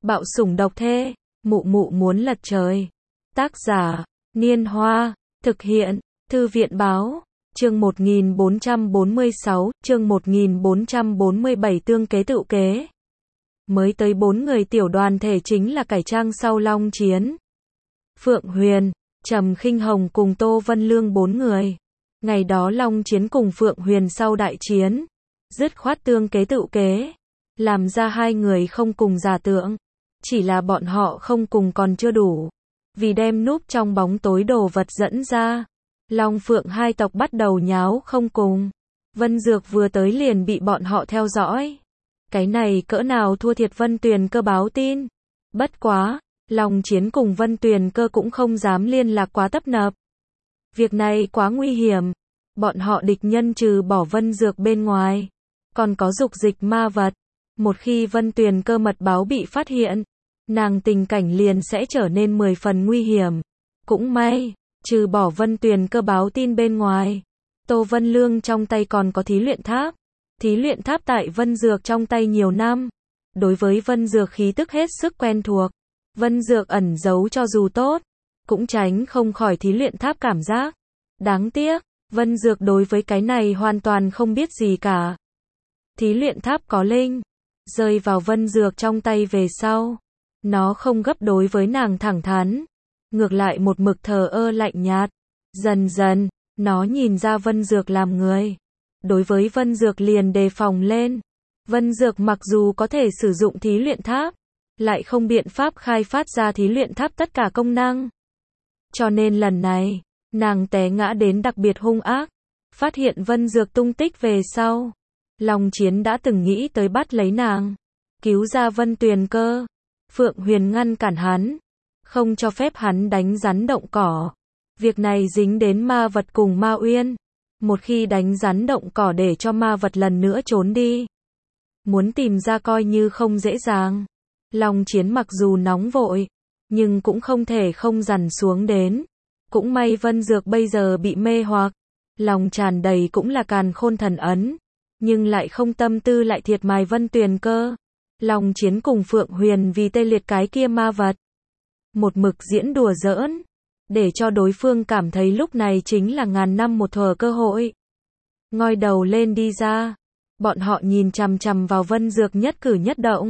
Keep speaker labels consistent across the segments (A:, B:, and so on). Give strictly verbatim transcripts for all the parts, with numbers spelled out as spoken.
A: Bạo sủng độc thê, mụ mụ muốn lật trời. Tác giả, Niên Hoa, thực hiện, Thư viện báo, chương một nghìn bốn trăm bốn mươi sáu, chương một nghìn bốn trăm bốn mươi bảy tương kế tựu kế. Mới tới bốn người tiểu đoàn thể chính là cải trang sau long chiến. Phượng Huyền, Trầm Khinh Hồng cùng Tô Vân Lương bốn người. Ngày đó long chiến cùng Phượng Huyền sau đại chiến, dứt khoát tương kế tựu kế, làm ra hai người không cùng giả tượng. Chỉ là bọn họ không cùng còn chưa đủ. Vì đem núp trong bóng tối đồ vật dẫn ra, Long Phượng hai tộc bắt đầu nháo không cùng. Vân Dược vừa tới liền bị bọn họ theo dõi. Cái này cỡ nào thua thiệt Vân Tuyền Cơ báo tin. Bất quá, Long Chiến cùng Vân Tuyền Cơ cũng không dám liên lạc quá tấp nập. Việc này quá nguy hiểm. Bọn họ địch nhân trừ bỏ Vân Dược bên ngoài, còn có dục dịch ma vật. Một khi Vân Tuyền Cơ mật báo bị phát hiện, nàng tình cảnh liền sẽ trở nên mười phần nguy hiểm. Cũng may, trừ bỏ Vân Tuyền Cơ báo tin bên ngoài, Tô Vân Lương trong tay còn có thí luyện tháp. Thí luyện tháp tại Vân Dược trong tay nhiều năm. Đối với Vân Dược khí tức hết sức quen thuộc. Vân Dược ẩn giấu cho dù tốt, cũng tránh không khỏi thí luyện tháp cảm giác. Đáng tiếc, Vân Dược đối với cái này hoàn toàn không biết gì cả. Thí luyện tháp có linh, rơi vào Vân Dược trong tay về sau. Nó không gấp đối với nàng thẳng thắn, ngược lại một mực thờ ơ lạnh nhạt. Dần dần, nó nhìn ra Vân Dược làm người. Đối với Vân Dược liền đề phòng lên. Vân Dược mặc dù có thể sử dụng thí luyện tháp, lại không biện pháp khai phát ra thí luyện tháp tất cả công năng. Cho nên lần này, nàng té ngã đến đặc biệt hung ác. Phát hiện Vân Dược tung tích về sau, Long Chiến đã từng nghĩ tới bắt lấy nàng, cứu ra Vân Tuyền Cơ. Phượng Huyền ngăn cản hắn, không cho phép hắn đánh rắn động cỏ. Việc này dính đến ma vật cùng ma uyên. Một khi đánh rắn động cỏ để cho ma vật lần nữa trốn đi, muốn tìm ra coi như không dễ dàng. Long Chiến mặc dù nóng vội, nhưng cũng không thể không dằn xuống đến. Cũng may Vân Dược bây giờ bị mê hoặc, lòng tràn đầy cũng là càn khôn thần ấn, nhưng lại không tâm tư lại thiệt mài Vân Tuyền Cơ. Long Chiến cùng Phượng Huyền vì tê liệt cái kia ma vật, một mực diễn đùa giỡn, để cho đối phương cảm thấy lúc này chính là ngàn năm một thuở cơ hội. Ngoi đầu lên đi ra, bọn họ nhìn chằm chằm vào Vân Dược nhất cử nhất động,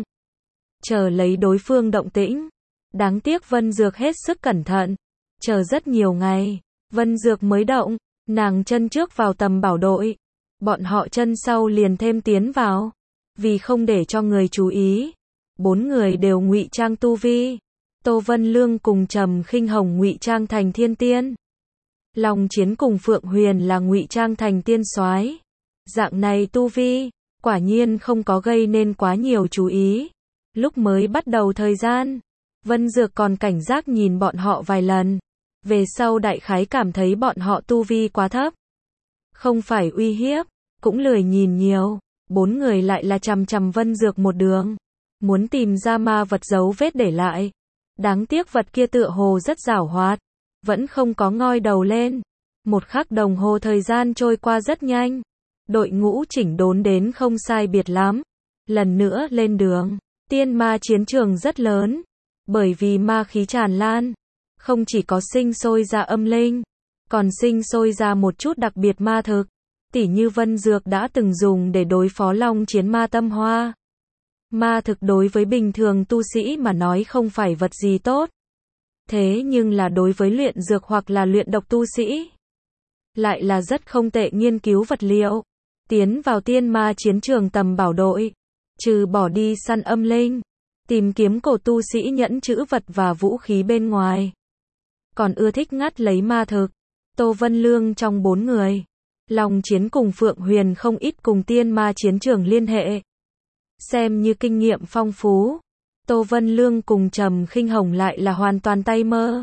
A: chờ lấy đối phương động tĩnh. Đáng tiếc Vân Dược hết sức cẩn thận, chờ rất nhiều ngày, Vân Dược mới động. Nàng chân trước vào tầm bảo đội, bọn họ chân sau liền thêm tiến vào. Vì không để cho người chú ý, bốn người đều ngụy trang tu vi. Tô Vân Lương cùng Trầm Khinh Hồng ngụy trang thành thiên tiên. Long Chiến cùng Phượng Huyền là ngụy trang thành tiên soái. Dạng này tu vi, quả nhiên không có gây nên quá nhiều chú ý. Lúc mới bắt đầu thời gian, Vân Dược còn cảnh giác nhìn bọn họ vài lần. Về sau đại khái cảm thấy bọn họ tu vi quá thấp, không phải uy hiếp, cũng lười nhìn nhiều. Bốn người lại là chằm chằm Vân Dược một đường, muốn tìm ra ma vật dấu vết để lại. Đáng tiếc vật kia tựa hồ rất giảo hoạt, vẫn không có ngoi đầu lên. Một khắc đồng hồ thời gian trôi qua rất nhanh. Đội ngũ chỉnh đốn đến không sai biệt lắm. Lần nữa lên đường. Tiên ma chiến trường rất lớn, bởi vì ma khí tràn lan, không chỉ có sinh sôi ra âm linh, còn sinh sôi ra một chút đặc biệt ma thực. Tỉ như Vân Dược đã từng dùng để đối phó Long Chiến ma tâm hoa. Ma thực đối với bình thường tu sĩ mà nói không phải vật gì tốt. Thế nhưng là đối với luyện dược hoặc là luyện độc tu sĩ, lại là rất không tệ nghiên cứu vật liệu. Tiến vào tiên ma chiến trường tầm bảo đội, trừ bỏ đi săn âm linh, tìm kiếm cổ tu sĩ nhẫn chữ vật và vũ khí bên ngoài, còn ưa thích ngắt lấy ma thực. Tô Vân Lương trong bốn người, Long Chiến cùng Phượng Huyền không ít cùng tiên ma chiến trường liên hệ, xem như kinh nghiệm phong phú. Tô Vân Lương cùng Trầm Khinh Hồng lại là hoàn toàn tay mơ,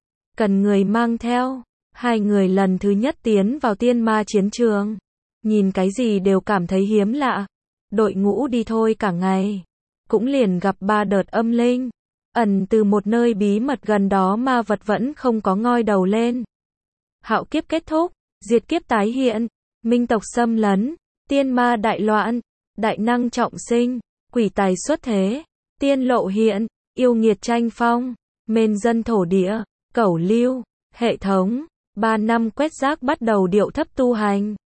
A: cần người mang theo. Hai người lần thứ nhất tiến vào tiên ma chiến trường, nhìn cái gì đều cảm thấy hiếm lạ. Đội ngũ đi thôi cả ngày, cũng liền gặp ba đợt âm linh, ẩn từ một nơi bí mật gần đó ma vật vẫn không có ngoi đầu lên. Hạo kiếp kết thúc, diệt kiếp tái hiện, minh tộc xâm lấn, tiên ma đại loạn, đại năng trọng sinh, quỷ tài xuất thế, tiên lộ hiện, yêu nghiệt tranh phong, mên dân thổ địa, cẩu lưu, hệ thống, ba năm quét rác bắt đầu điệu thấp tu hành.